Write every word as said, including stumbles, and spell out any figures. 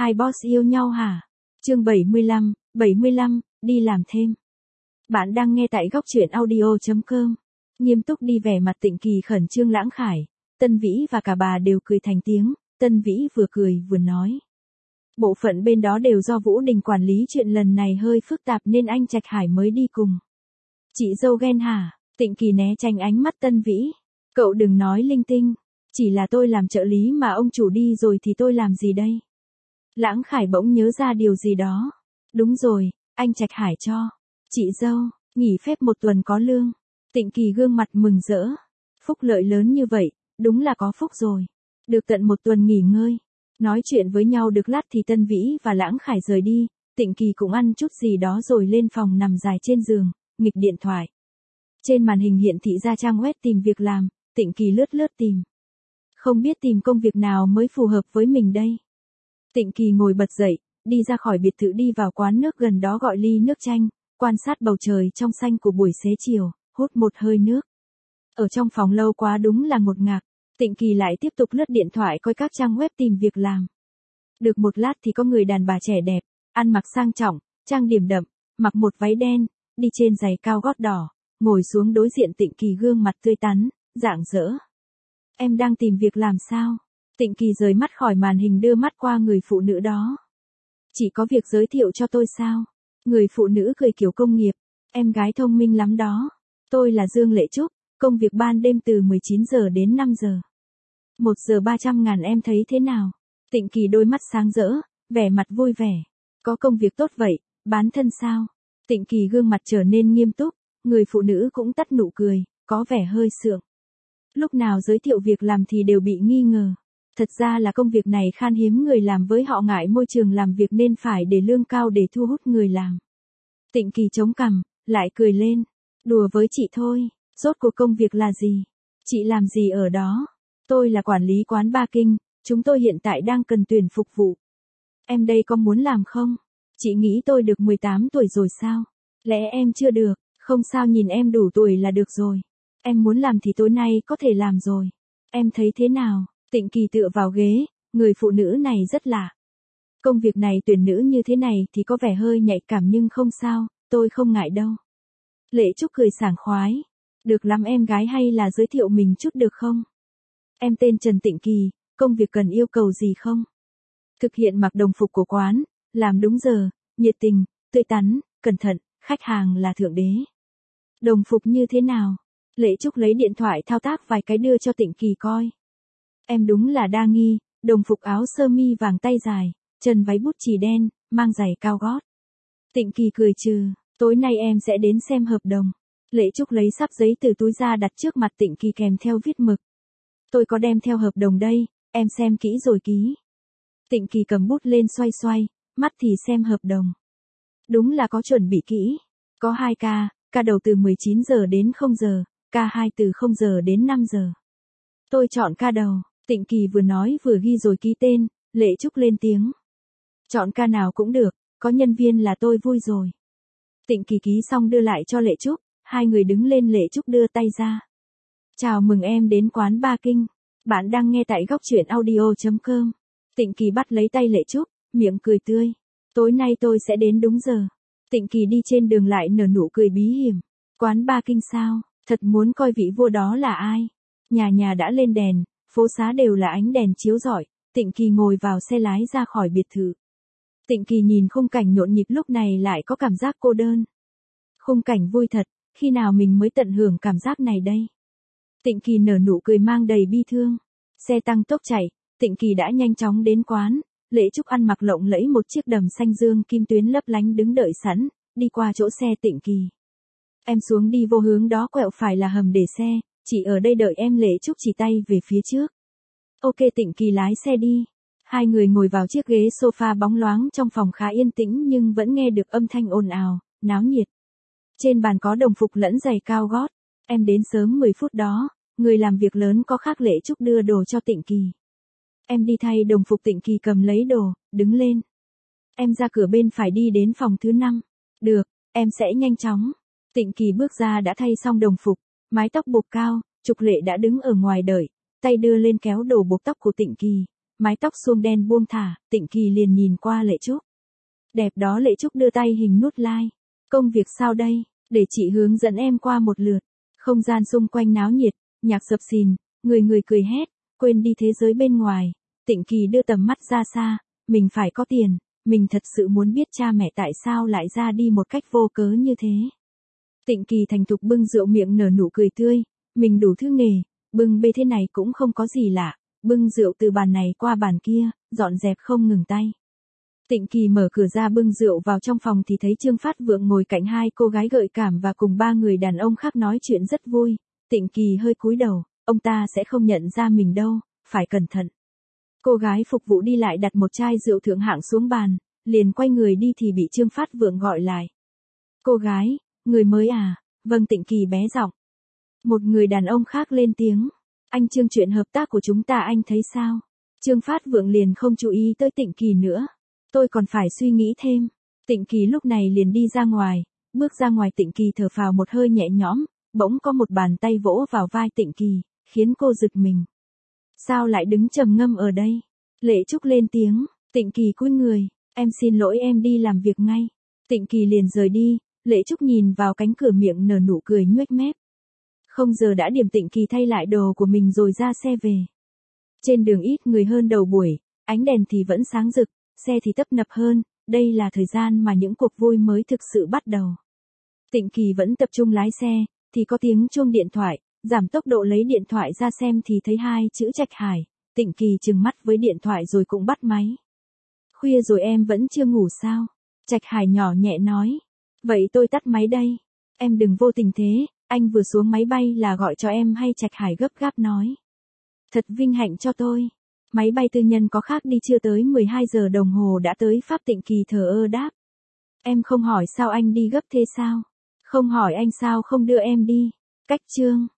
Hai boss yêu nhau hả? Chương bảy mươi lăm, bảy mươi lăm, đi làm thêm. Bạn đang nghe tại góc truyện audio chấm com. Nghiêm túc đi vẻ mặt Tịnh Kỳ khẩn trương Lãng Khải, Tân Vĩ và cả bà đều cười thành tiếng, Tân Vĩ vừa cười vừa nói. Bộ phận bên đó đều do Vũ Đình quản lý, chuyện lần này hơi phức tạp nên anh Trạch Hải mới đi cùng. Chị dâu ghen hả? Tịnh Kỳ né tránh ánh mắt Tân Vĩ. Cậu đừng nói linh tinh, chỉ là tôi làm trợ lý mà ông chủ đi rồi thì tôi làm gì đây? Lãng Khải bỗng nhớ ra điều gì đó. Đúng rồi, anh Trạch Hải cho chị dâu nghỉ phép một tuần có lương. Tịnh Kỳ gương mặt mừng rỡ. Phúc lợi lớn như vậy, đúng là có phúc rồi. Được tận một tuần nghỉ ngơi. Nói chuyện với nhau được lát thì Tân Vĩ và Lãng Khải rời đi. Tịnh Kỳ cũng ăn chút gì đó rồi lên phòng nằm dài trên giường, nghịch điện thoại. Trên màn hình hiển thị ra trang web tìm việc làm. Tịnh Kỳ lướt lướt tìm. Không biết tìm công việc nào mới phù hợp với mình đây. Tịnh Kỳ ngồi bật dậy, đi ra khỏi biệt thự đi vào quán nước gần đó gọi ly nước chanh, quan sát bầu trời trong xanh của buổi xế chiều, hút một hơi nước. Ở trong phòng lâu quá đúng là ngột ngạt, Tịnh Kỳ lại tiếp tục lướt điện thoại coi các trang web tìm việc làm. Được một lát thì có người đàn bà trẻ đẹp, ăn mặc sang trọng, trang điểm đậm, mặc một váy đen, đi trên giày cao gót đỏ, ngồi xuống đối diện Tịnh Kỳ gương mặt tươi tắn, rạng rỡ. Em đang tìm việc làm sao? Tịnh Kỳ rời mắt khỏi màn hình đưa mắt qua người phụ nữ đó. Chị có việc giới thiệu cho tôi sao? Người phụ nữ cười kiểu công nghiệp. Em gái thông minh lắm đó. Tôi là Dương Lệ Trúc, công việc ban đêm từ mười chín giờ đến năm giờ. Một giờ ba trăm ngàn em thấy thế nào? Tịnh Kỳ đôi mắt sáng rỡ, vẻ mặt vui vẻ. Có công việc tốt vậy, bán thân sao? Tịnh Kỳ gương mặt trở nên nghiêm túc, người phụ nữ cũng tắt nụ cười, có vẻ hơi sượng. Lúc nào giới thiệu việc làm thì đều bị nghi ngờ. Thật ra là công việc này khan hiếm người làm, với họ ngại môi trường làm việc nên phải để lương cao để thu hút người làm. Tịnh Kỳ chống cằm, lại cười lên. Đùa với chị thôi, rốt cuộc công việc là gì? Chị làm gì ở đó? Tôi là quản lý quán Ba Kinh, chúng tôi hiện tại đang cần tuyển phục vụ. Em đây có muốn làm không? Chị nghĩ tôi được mười tám tuổi rồi sao? Lẽ em chưa được, không sao, nhìn em đủ tuổi là được rồi. Em muốn làm thì tối nay có thể làm rồi. Em thấy thế nào? Tịnh Kỳ tựa vào ghế, người phụ nữ này rất lạ. Công việc này tuyển nữ như thế này thì có vẻ hơi nhạy cảm nhưng không sao, tôi không ngại đâu. Lệ Trúc cười sảng khoái. Được lắm em gái, hay là giới thiệu mình chút được không? Em tên Trần Tịnh Kỳ, công việc cần yêu cầu gì không? Thực hiện mặc đồng phục của quán, làm đúng giờ, nhiệt tình, tươi tắn, cẩn thận, khách hàng là thượng đế. Đồng phục như thế nào? Lệ Trúc lấy điện thoại thao tác vài cái đưa cho Tịnh Kỳ coi. Em đúng là đa nghi, đồng phục áo sơ mi vàng tay dài, chân váy bút chì đen, mang giày cao gót. Tịnh Kỳ cười trừ, tối nay em sẽ đến xem hợp đồng. Lệ Trúc lấy sắp giấy từ túi ra đặt trước mặt Tịnh Kỳ kèm theo viết mực. Tôi có đem theo hợp đồng đây, em xem kỹ rồi ký. Tịnh Kỳ cầm bút lên xoay xoay, mắt thì xem hợp đồng. Đúng là có chuẩn bị kỹ. Có hai ca, ca đầu từ mười chín giờ đến không giờ, ca hai từ không giờ đến năm giờ. Tôi chọn ca đầu. Tịnh Kỳ vừa nói vừa ghi rồi ký tên, Lệ Trúc lên tiếng. Chọn ca nào cũng được, có nhân viên là tôi vui rồi. Tịnh Kỳ ký xong đưa lại cho Lệ Trúc, hai người đứng lên, Lệ Trúc đưa tay ra. Chào mừng em đến quán Ba Kinh. Bạn đang nghe tại góc truyện audio chấm com. Tịnh Kỳ bắt lấy tay Lệ Trúc, miệng cười tươi. Tối nay tôi sẽ đến đúng giờ. Tịnh Kỳ đi trên đường lại nở nụ cười bí hiểm. Quán Ba Kinh sao? Thật muốn coi vị vua đó là ai? Nhà nhà đã lên đèn, phố xá đều là ánh đèn chiếu rọi. Tịnh Kỳ ngồi vào xe lái ra khỏi biệt thự. Tịnh Kỳ nhìn khung cảnh nhộn nhịp lúc này lại có cảm giác cô đơn. Khung cảnh vui thật, khi nào mình mới tận hưởng cảm giác này đây? Tịnh Kỳ nở nụ cười mang đầy bi thương. Xe tăng tốc chạy, Tịnh Kỳ đã nhanh chóng đến quán. Lệ Trúc ăn mặc lộng lẫy một chiếc đầm xanh dương kim tuyến lấp lánh đứng đợi sẵn, đi qua chỗ xe Tịnh Kỳ. Em xuống đi, vô hướng đó quẹo phải là hầm để xe, chị ở đây đợi em. Lệ Trúc chỉ tay về phía trước. Ok, Tịnh Kỳ lái xe đi. Hai người ngồi vào chiếc ghế sofa bóng loáng trong phòng khá yên tĩnh nhưng vẫn nghe được âm thanh ồn ào, náo nhiệt. Trên bàn có đồng phục lẫn giày cao gót. Em đến sớm mười phút đó, người làm việc lớn có khác. Lệ Trúc đưa đồ cho Tịnh Kỳ. Em đi thay đồng phục. Tịnh Kỳ cầm lấy đồ, đứng lên. Em ra cửa bên phải đi đến phòng thứ năm. Được, em sẽ nhanh chóng. Tịnh Kỳ bước ra đã thay xong đồng phục, mái tóc buộc cao, Trục Lệ đã đứng ở ngoài đợi, tay đưa lên kéo đồ buộc tóc của Tịnh Kỳ, Mái tóc suông đen buông thả, Tịnh Kỳ liền nhìn qua Lệ Trúc. Đẹp đó. Lệ Trúc đưa tay hình nút like. Công việc sao đây? Để chị hướng dẫn em qua một lượt. Không gian xung quanh náo nhiệt, nhạc sập sình, người người cười hét, quên đi thế giới bên ngoài. Tịnh Kỳ đưa tầm mắt ra xa, mình phải có tiền, mình thật sự muốn biết cha mẹ tại sao lại ra đi một cách vô cớ như thế. Tịnh Kỳ thành thục bưng rượu, miệng nở nụ cười tươi, mình đủ thứ nghề, bưng bê thế này cũng không có gì lạ, bưng rượu từ bàn này qua bàn kia, dọn dẹp không ngừng tay. Tịnh Kỳ mở cửa ra bưng rượu vào trong phòng thì thấy Trương Phát Vượng ngồi cạnh hai cô gái gợi cảm và cùng ba người đàn ông khác nói chuyện rất vui. Tịnh Kỳ hơi cúi đầu, ông ta sẽ không nhận ra mình đâu, phải cẩn thận. Cô gái phục vụ đi lại đặt một chai rượu thượng hạng xuống bàn, liền quay người đi thì bị Trương Phát Vượng gọi lại. Cô gái, người mới à? Vâng. Tịnh Kỳ bé giọng. Một người đàn ông khác lên tiếng. Anh Trương, chuyện hợp tác của chúng ta anh thấy sao? Trương Phát Vượng liền không chú ý tới Tịnh Kỳ nữa. Tôi còn phải suy nghĩ thêm. Tịnh Kỳ lúc này liền đi ra ngoài, bước ra ngoài Tịnh Kỳ thở phào một hơi nhẹ nhõm, bỗng có một bàn tay vỗ vào vai Tịnh Kỳ, khiến cô giật mình. Sao lại đứng trầm ngâm ở đây? Lệ Trúc lên tiếng. Tịnh Kỳ cúi người, em xin lỗi, em đi làm việc ngay. Tịnh Kỳ liền rời đi, Lệ Trúc nhìn vào cánh cửa, miệng nở nụ cười nhoẻc mép. Không giờ đã điểm, Tịnh Kỳ thay lại đồ của mình rồi ra xe về. Trên đường ít người hơn đầu buổi, ánh đèn thì vẫn sáng rực, xe thì tấp nập hơn, đây là thời gian mà những cuộc vui mới thực sự bắt đầu. Tịnh Kỳ vẫn tập trung lái xe, thì có tiếng chuông điện thoại, giảm tốc độ lấy điện thoại ra xem thì thấy hai chữ Trạch Hải. Tịnh Kỳ trừng mắt với điện thoại rồi cũng bắt máy. Khuya rồi em vẫn chưa ngủ sao? Trạch Hải nhỏ nhẹ nói. Vậy tôi tắt máy đây. Em đừng vô tình thế, anh vừa xuống máy bay là gọi cho em hay? Trạch Hải gấp gáp nói. Thật vinh hạnh cho tôi. Máy bay tư nhân có khác đi, chưa tới mười hai giờ đồng hồ đã tới Pháp. Tịnh Kỳ thờ ơ đáp. Em không hỏi sao anh đi gấp thế sao? Không hỏi anh sao không đưa em đi? Cách chương.